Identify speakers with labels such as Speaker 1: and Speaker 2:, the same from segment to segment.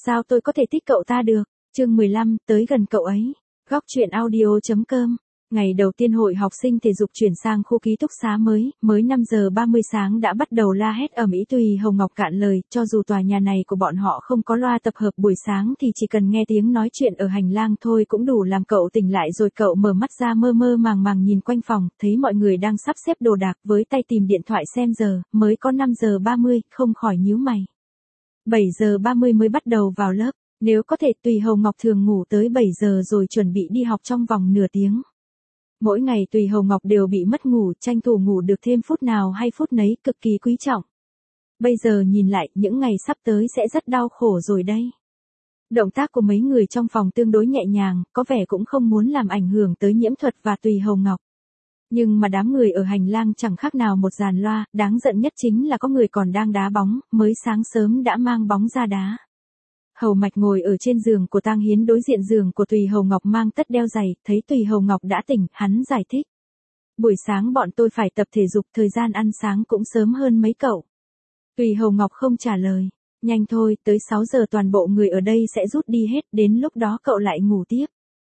Speaker 1: sao tôi có thể thích cậu ta được? Chương 15, tới gần cậu ấy. Góc truyện audio.com. Ngày đầu tiên hội học sinh thể dục chuyển sang khu ký túc xá mới 5 giờ 30 sáng đã bắt đầu la hét ầm ĩ. Tùy Hồng Ngọc cạn lời, cho dù tòa nhà này của bọn họ không có loa tập hợp buổi sáng thì chỉ cần nghe tiếng nói chuyện ở hành lang thôi cũng đủ làm cậu tỉnh lại rồi. Cậu mở mắt ra mơ mơ màng màng nhìn quanh phòng, thấy mọi người đang sắp xếp đồ đạc với tay tìm điện thoại xem giờ, mới có 5 giờ 30, không khỏi nhíu mày. 7 giờ 30 mới bắt đầu vào lớp, nếu có thể Tùy Hồng Ngọc thường ngủ tới 7 giờ rồi chuẩn bị đi học trong vòng nửa tiếng. Mỗi ngày Tùy Hồng Ngọc đều bị mất ngủ, tranh thủ ngủ được thêm phút nào hay phút nấy, cực kỳ quý trọng. Bây giờ nhìn lại, những ngày sắp tới sẽ rất đau khổ rồi đây. Động tác của mấy người trong phòng tương đối nhẹ nhàng, có vẻ cũng không muốn làm ảnh hưởng tới Nhiễm Thuật và Tùy Hồng Ngọc. Nhưng mà đám người ở hành lang chẳng khác nào một dàn loa, đáng giận nhất chính là có người còn đang đá bóng, mới sáng sớm đã mang bóng ra đá. Hầu Mạch ngồi ở trên giường của Tang Hiến đối diện giường của Tùy Hồng Ngọc mang tất đeo giày, thấy Tùy Hồng Ngọc đã tỉnh, hắn giải thích. Buổi sáng bọn tôi phải tập thể dục, thời gian ăn sáng cũng sớm hơn mấy cậu. Tùy Hồng Ngọc không trả lời. Nhanh thôi, tới 6 giờ toàn bộ người ở đây sẽ rút đi hết, đến lúc đó cậu lại ngủ tiếp.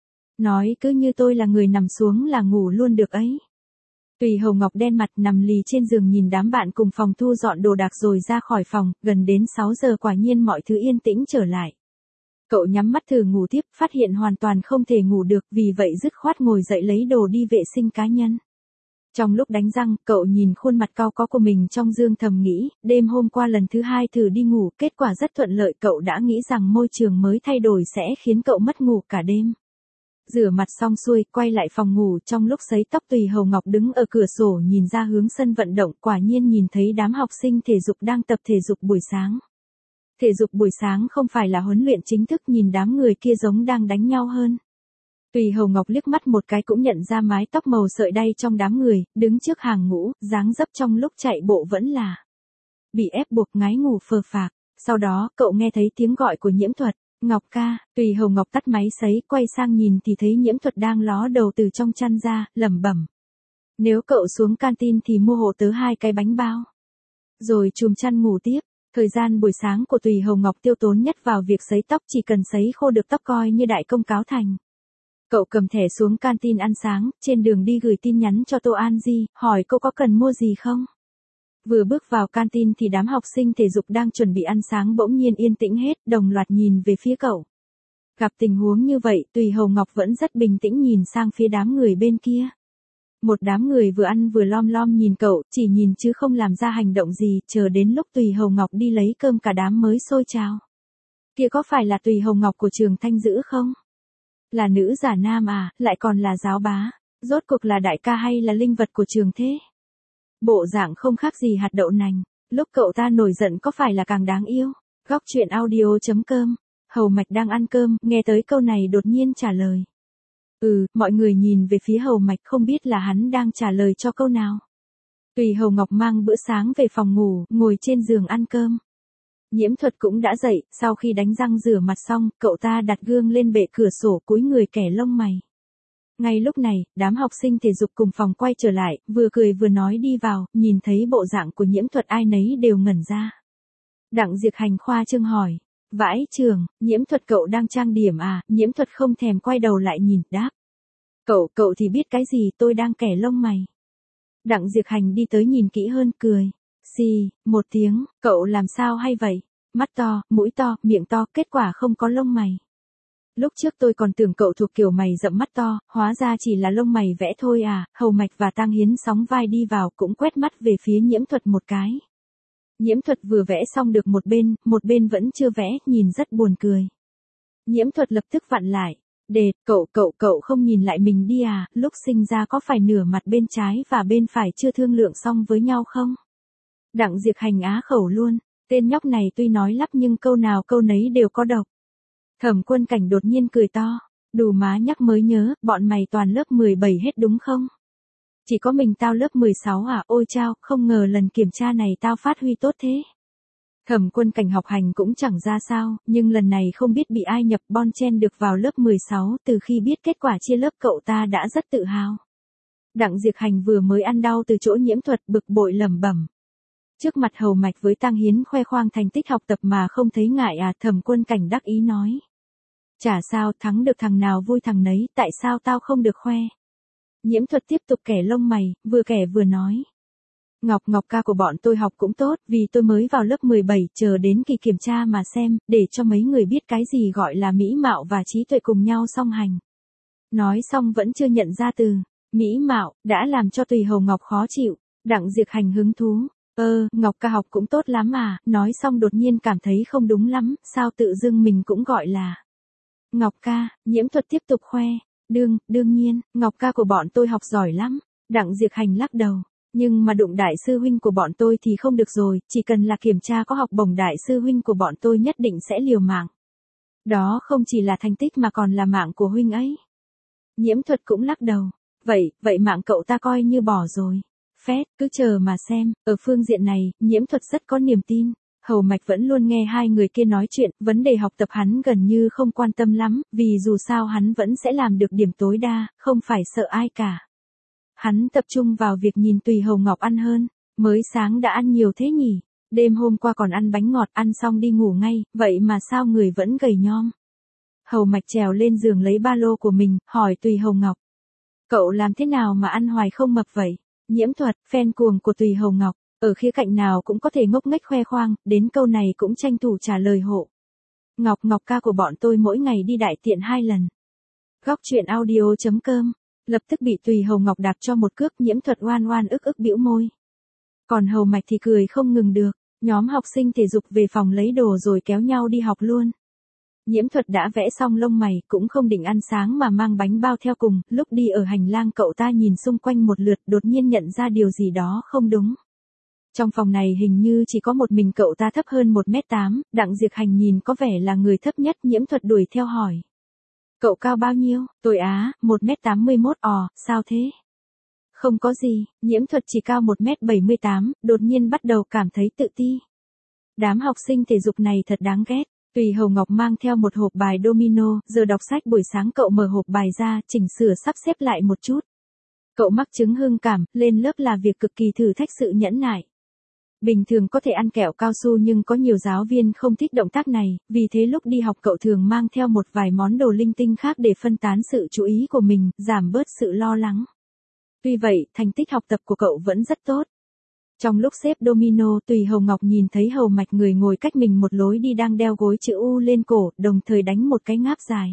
Speaker 1: Nói cứ như tôi là người nằm xuống là ngủ luôn được ấy. Tùy Hồng Ngọc đen mặt nằm lì trên giường nhìn đám bạn cùng phòng thu dọn đồ đạc rồi ra khỏi phòng, gần đến 6 giờ quả nhiên mọi thứ yên tĩnh trở lại. Cậu nhắm mắt thử ngủ tiếp, phát hiện hoàn toàn không thể ngủ được, vì vậy dứt khoát ngồi dậy lấy đồ đi vệ sinh cá nhân. Trong lúc đánh răng, cậu nhìn khuôn mặt cau có của mình trong gương thầm nghĩ, đêm hôm qua lần thứ 2 thử đi ngủ, kết quả rất thuận lợi. Cậu đã nghĩ rằng môi trường mới thay đổi sẽ khiến cậu mất ngủ cả đêm. Rửa mặt xong xuôi, quay lại phòng ngủ, trong lúc sấy tóc Tùy Hồng Ngọc đứng ở cửa sổ nhìn ra hướng sân vận động, quả nhiên nhìn thấy đám học sinh thể dục đang tập thể dục buổi sáng. Thể dục buổi sáng không phải là huấn luyện chính thức, nhìn đám người kia giống đang đánh nhau hơn. Tùy Hồng Ngọc liếc mắt một cái cũng nhận ra mái tóc màu sợi đay trong đám người, đứng trước hàng ngũ, dáng dấp trong lúc chạy bộ vẫn là bị ép buộc ngái ngủ phờ phạc. Sau đó, cậu nghe thấy tiếng gọi của Nhiễm Thuật. Ngọc ca. Tùy Hồng Ngọc tắt máy sấy, quay sang nhìn thì thấy Nhiễm Thuật đang ló đầu từ trong chăn ra, lẩm bẩm. Nếu cậu xuống canteen thì mua hộ tớ 2 cái bánh bao. Rồi chùm chăn ngủ tiếp. Thời gian buổi sáng của Tùy Hồng Ngọc tiêu tốn nhất vào việc sấy tóc, chỉ cần sấy khô được tóc coi như đại công cáo thành. Cậu cầm thẻ xuống canteen ăn sáng, trên đường đi gửi tin nhắn cho Tô An Di, hỏi cô có cần mua gì không. Vừa bước vào canteen thì đám học sinh thể dục đang chuẩn bị ăn sáng bỗng nhiên yên tĩnh hết, đồng loạt nhìn về phía cậu. Gặp tình huống như vậy, Tùy Hồng Ngọc vẫn rất bình tĩnh nhìn sang phía đám người bên kia. Một đám người vừa ăn vừa lom lom nhìn cậu, chỉ nhìn chứ không làm ra hành động gì, chờ đến lúc Tùy Hồng Ngọc đi lấy cơm cả đám mới xôi trào. Kia có phải là Tùy Hồng Ngọc của trường Thanh Dữ không? Là nữ giả nam à, lại còn là giáo bá, rốt cuộc là đại ca hay là linh vật của trường thế? Bộ dạng không khác gì hạt đậu nành, lúc cậu ta nổi giận có phải là càng đáng yêu? Góc truyện audio.com. Hầu Mạch đang ăn cơm, nghe tới câu này đột nhiên trả lời. Mọi người nhìn về phía Hầu Mạch không biết là hắn đang trả lời cho câu nào. Tùy Hồng Ngọc mang bữa sáng về phòng ngủ, ngồi trên giường ăn cơm. Nhiễm Thuật cũng đã dậy, sau khi đánh răng rửa mặt xong, cậu ta đặt gương lên bệ cửa sổ cúi người kẻ lông mày. Ngay lúc này, đám học sinh thể dục cùng phòng quay trở lại, vừa cười vừa nói đi vào, nhìn thấy bộ dạng của Nhiễm Thuật ai nấy đều ngẩn ra. Đặng Diệp Hành khoa trương hỏi, vãi trường, Nhiễm Thuật cậu đang trang điểm à? Nhiễm Thuật không thèm quay đầu lại nhìn, đáp. Cậu thì biết cái gì, tôi đang kẻ lông mày. Đặng Diệp Hành đi tới nhìn kỹ hơn, cười. Xì, một tiếng, cậu làm sao hay vậy? Mắt to, mũi to, miệng to, kết quả không có lông mày. Lúc trước tôi còn tưởng cậu thuộc kiểu mày rậm mắt to, hóa ra chỉ là lông mày vẽ thôi à. Hầu Mạch và Tang Hiến sóng vai đi vào cũng quét mắt về phía Nhiễm Thuật một cái. Nhiễm Thuật vừa vẽ xong được một bên vẫn chưa vẽ, nhìn rất buồn cười. Nhiễm Thuật lập tức vặn lại. Đệt, cậu không nhìn lại mình đi à, lúc sinh ra có phải nửa mặt bên trái và bên phải chưa thương lượng xong với nhau không? Đặng Diệp Hành á khẩu luôn, tên nhóc này tuy nói lắp nhưng câu nào câu nấy đều có độc. Thẩm Quân Cảnh đột nhiên cười to, đù má nhắc mới nhớ, bọn mày toàn lớp 17 hết đúng không? Chỉ có mình tao lớp 16 à, ôi chao, không ngờ lần kiểm tra này tao phát huy tốt thế. Thẩm Quân Cảnh học hành cũng chẳng ra sao, nhưng lần này không biết bị ai nhập bon chen được vào lớp 16, từ khi biết kết quả chia lớp cậu ta đã rất tự hào. Đặng Diệp Hành vừa mới ăn đau từ chỗ Nhiễm Thuật bực bội lẩm bẩm. Trước mặt Hầu Mạch với Tang Hiến khoe khoang thành tích học tập mà không thấy ngại à, Thẩm Quân Cảnh đắc ý nói. Chả sao, thắng được thằng nào vui thằng nấy, tại sao tao không được khoe? Nhiễm Thuật tiếp tục kẻ lông mày, vừa kẻ vừa nói. Ngọc ca của bọn tôi học cũng tốt, vì tôi mới vào lớp 17, chờ đến kỳ kiểm tra mà xem, để cho mấy người biết cái gì gọi là mỹ mạo và trí tuệ cùng nhau song hành. Nói xong vẫn chưa nhận ra từ mỹ mạo, đã làm cho Tùy Hầu Ngọc khó chịu. Đặng Diệp Hành hứng thú. Ngọc ca học cũng tốt lắm à, nói xong đột nhiên cảm thấy không đúng lắm, sao tự dưng mình cũng gọi là Ngọc ca. Nhiễm Thuật tiếp tục khoe. Đương nhiên, Ngọc ca của bọn tôi học giỏi lắm. Đặng Diệp Hành lắc đầu. Nhưng mà đụng đại sư huynh của bọn tôi thì không được rồi, chỉ cần là kiểm tra có học bổng đại sư huynh của bọn tôi nhất định sẽ liều mạng. Đó không chỉ là thành tích mà còn là mạng của huynh ấy. Nhiễm Thuật cũng lắc đầu. Vậy mạng cậu ta coi như bỏ rồi. Phét, cứ chờ mà xem, ở phương diện này, Nhiễm Thuật rất có niềm tin. Hầu Mạch vẫn luôn nghe hai người kia nói chuyện, vấn đề học tập hắn gần như không quan tâm lắm, vì dù sao hắn vẫn sẽ làm được điểm tối đa, không phải sợ ai cả. Hắn tập trung vào việc nhìn Tùy Hầu Ngọc ăn hơn, mới sáng đã ăn nhiều thế nhỉ, đêm hôm qua còn ăn bánh ngọt, ăn xong đi ngủ ngay, vậy mà sao người vẫn gầy nhom. Hầu Mạch trèo lên giường lấy ba lô của mình, hỏi Tùy Hầu Ngọc. Cậu làm thế nào mà ăn hoài không mập vậy? Nhiễm Thuật, fan cuồng của Tùy Hầu Ngọc, ở khía cạnh nào cũng có thể ngốc nghếch khoe khoang, đến câu này cũng tranh thủ trả lời hộ. Ngọc ca của bọn tôi mỗi ngày đi đại tiện 2 lần. Góc truyện audio.com. Lập tức bị Tùy Hầu Ngọc đạp cho một cước. Nhiễm Thuật oan ức bĩu môi. Còn Hầu Mạch thì cười không ngừng được. Nhóm học sinh thể dục về phòng lấy đồ rồi kéo nhau đi học luôn. Nhiễm Thuật đã vẽ xong lông mày, cũng không định ăn sáng mà mang bánh bao theo cùng, lúc đi ở hành lang cậu ta nhìn xung quanh một lượt, đột nhiên nhận ra điều gì đó không đúng. Trong phòng này hình như chỉ có một mình cậu ta thấp hơn 1m8, Đặng Diệp Hành nhìn có vẻ là người thấp nhất. Nhiễm Thuật đuổi theo hỏi. Cậu cao bao nhiêu? Tôi 1m81. Sao thế? Không có gì, Nhiễm Thuật chỉ cao 1m78, đột nhiên bắt đầu cảm thấy tự ti. Đám học sinh thể dục này thật đáng ghét. Tùy Hầu Ngọc mang theo một hộp bài domino, giờ đọc sách buổi sáng cậu mở hộp bài ra, chỉnh sửa sắp xếp lại một chút. Cậu mắc chứng hương cảm, lên lớp là việc cực kỳ thử thách sự nhẫn nại. Bình thường có thể ăn kẹo cao su nhưng có nhiều giáo viên không thích động tác này, vì thế lúc đi học cậu thường mang theo một vài món đồ linh tinh khác để phân tán sự chú ý của mình, giảm bớt sự lo lắng. Tuy vậy, thành tích học tập của cậu vẫn rất tốt. Trong lúc xếp domino, Tùy Hầu Ngọc nhìn thấy Hầu Mạch người ngồi cách mình một lối đi đang đeo gối chữ U lên cổ, đồng thời đánh một cái ngáp dài.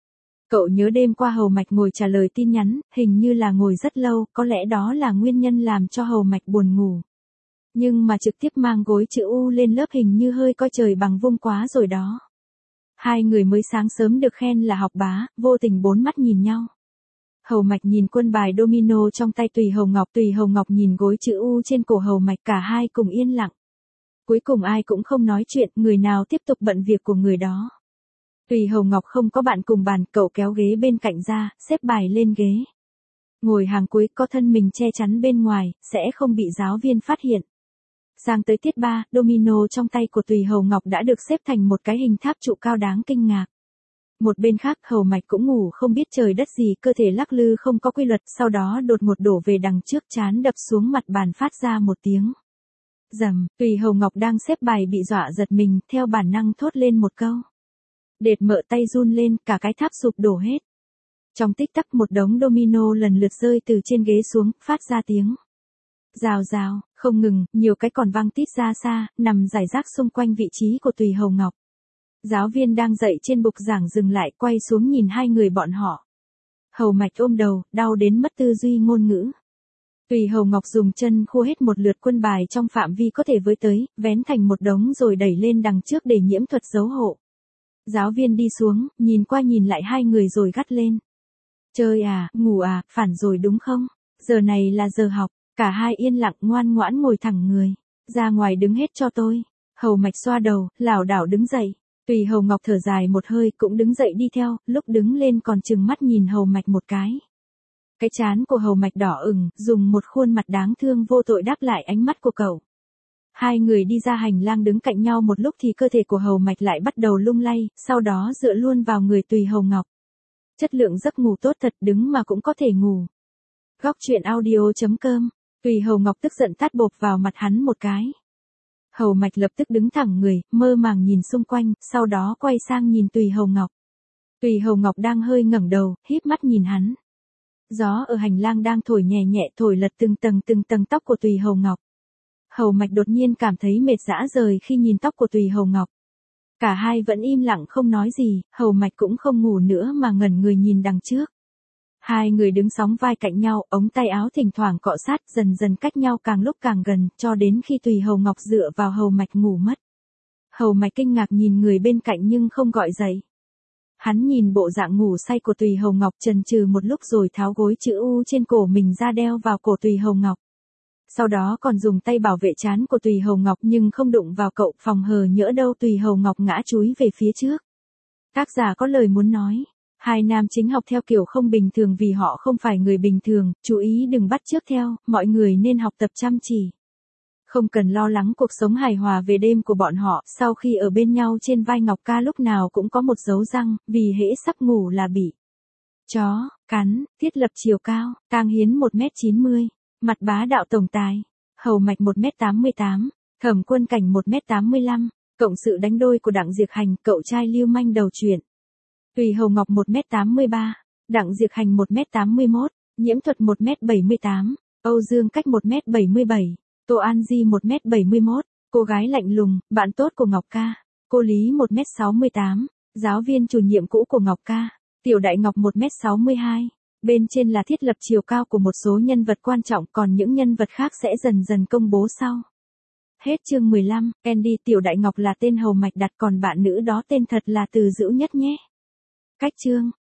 Speaker 1: Cậu nhớ đêm qua Hầu Mạch ngồi trả lời tin nhắn, hình như là ngồi rất lâu, có lẽ đó là nguyên nhân làm cho Hầu Mạch buồn ngủ. Nhưng mà trực tiếp mang gối chữ U lên lớp hình như hơi coi trời bằng vung quá rồi đó. Hai người mới sáng sớm được khen là học bá, vô tình bốn mắt nhìn nhau. Hầu Mạch nhìn quân bài domino trong tay Tùy Hầu Ngọc nhìn gối chữ U trên cổ Hầu Mạch, cả hai cùng yên lặng. Cuối cùng ai cũng không nói chuyện, người nào tiếp tục bận việc của người đó. Tùy Hầu Ngọc không có bạn cùng bàn, cậu kéo ghế bên cạnh ra, xếp bài lên ghế. Ngồi hàng cuối, có thân mình che chắn bên ngoài, sẽ không bị giáo viên phát hiện. Sang tới tiết 3, domino trong tay của Tùy Hầu Ngọc đã được xếp thành một cái hình tháp trụ cao đáng kinh ngạc. Một bên khác Hầu Mạch cũng ngủ không biết trời đất gì, cơ thể lắc lư không có quy luật, sau đó đột ngột đổ về đằng trước, trán đập xuống mặt bàn phát ra một tiếng rầm. Tùy Hầu Ngọc đang xếp bài bị dọa giật mình, theo bản năng thốt lên một câu. Đệt mợ tay run lên, cả cái tháp sụp đổ hết. Trong tích tắc một đống domino lần lượt rơi từ trên ghế xuống, phát ra tiếng rào rào, không ngừng, nhiều cái còn văng tít ra xa, nằm rải rác xung quanh vị trí của Tùy Hầu Ngọc. Giáo viên đang dạy trên bục giảng dừng lại, quay xuống nhìn hai người bọn họ. Hầu Mạch ôm đầu, đau đến mất tư duy ngôn ngữ. Tùy Hầu Ngọc dùng chân khô hết một lượt quân bài trong phạm vi có thể với tới, vén thành một đống rồi đẩy lên đằng trước để Nhiễm Thuật giấu hộ. Giáo viên đi xuống, nhìn qua nhìn lại hai người rồi gắt lên. Chơi à, ngủ à, phản rồi đúng không? Giờ này là giờ học. Cả hai yên lặng ngoan ngoãn ngồi thẳng người. Ra ngoài đứng hết cho tôi. Hầu Mạch xoa đầu, lảo đảo đứng dậy. Tùy Hầu Ngọc thở dài một hơi cũng đứng dậy đi theo, lúc đứng lên còn trừng mắt nhìn Hầu Mạch một cái. Cái trán của Hầu Mạch đỏ ửng, dùng một khuôn mặt đáng thương vô tội đáp lại ánh mắt của cậu. Hai người đi ra hành lang đứng cạnh nhau một lúc thì cơ thể của Hầu Mạch lại bắt đầu lung lay, sau đó dựa luôn vào người Tùy Hầu Ngọc. Chất lượng giấc ngủ tốt thật, đứng mà cũng có thể ngủ. Góc truyện audio.com. Tùy Hầu Ngọc tức giận tát bộp vào mặt hắn một cái. Hầu Mạch lập tức đứng thẳng người, mơ màng nhìn xung quanh, sau đó quay sang nhìn Tùy Hầu Ngọc. Tùy Hầu Ngọc đang hơi ngẩng đầu, híp mắt nhìn hắn. Gió ở hành lang đang thổi nhẹ nhẹ thổi lật từng tầng tóc của Tùy Hầu Ngọc. Hầu Mạch đột nhiên cảm thấy mệt rã rời khi nhìn tóc của Tùy Hầu Ngọc. Cả hai vẫn im lặng không nói gì, Hầu Mạch cũng không ngủ nữa mà ngẩn người nhìn đằng trước. Hai người đứng sóng vai cạnh nhau, ống tay áo thỉnh thoảng cọ sát, dần dần cách nhau càng lúc càng gần, cho đến khi Tùy Hầu Ngọc dựa vào Hầu Mạch ngủ mất. Hầu Mạch kinh ngạc nhìn người bên cạnh nhưng không gọi dậy. Hắn nhìn bộ dạng ngủ say của Tùy Hầu Ngọc chần chừ một lúc rồi tháo gối chữ U trên cổ mình ra đeo vào cổ Tùy Hầu Ngọc. Sau đó còn dùng tay bảo vệ trán của Tùy Hầu Ngọc nhưng không đụng vào cậu, phòng hờ nhỡ đâu Tùy Hầu Ngọc ngã chúi về phía trước. Tác giả có lời muốn nói. Hai nam chính học theo kiểu không bình thường vì họ không phải người bình thường, chú ý đừng bắt chước theo, mọi người nên học tập chăm chỉ. Không cần lo lắng cuộc sống hài hòa về đêm của bọn họ, sau khi ở bên nhau trên vai Ngọc Ca lúc nào cũng có một dấu răng, vì hễ sắp ngủ là bị chó cắn. Thiết Lập chiều cao, Tang Hiến 1m90, Mặt Bá Đạo tổng tài, Hầu Mạch 1m88, Thẩm Quân Cảnh 1m85, cộng sự đánh đôi của Đặng Diệc Hành, cậu trai lưu manh đầu truyện. Tùy Hầu Ngọc 1m83, Đặng Diệc Hành 1m81, Nhiễm Thuật 1m78, Âu Dương Cách 1m77, Tô An Di 1m71, cô gái lạnh lùng, bạn tốt của Ngọc Ca, cô Lý 1m68, giáo viên chủ nhiệm cũ của Ngọc Ca, Tiểu Đại Ngọc 1m62. Bên trên là thiết lập chiều cao của một số nhân vật quan trọng, còn những nhân vật khác sẽ dần dần công bố sau. Hết chương 15, Candy. Tiểu Đại Ngọc là tên Hầu Mạch đặt, còn bạn nữ đó tên thật là Từ Dữu Nhất nhé. Cách chương.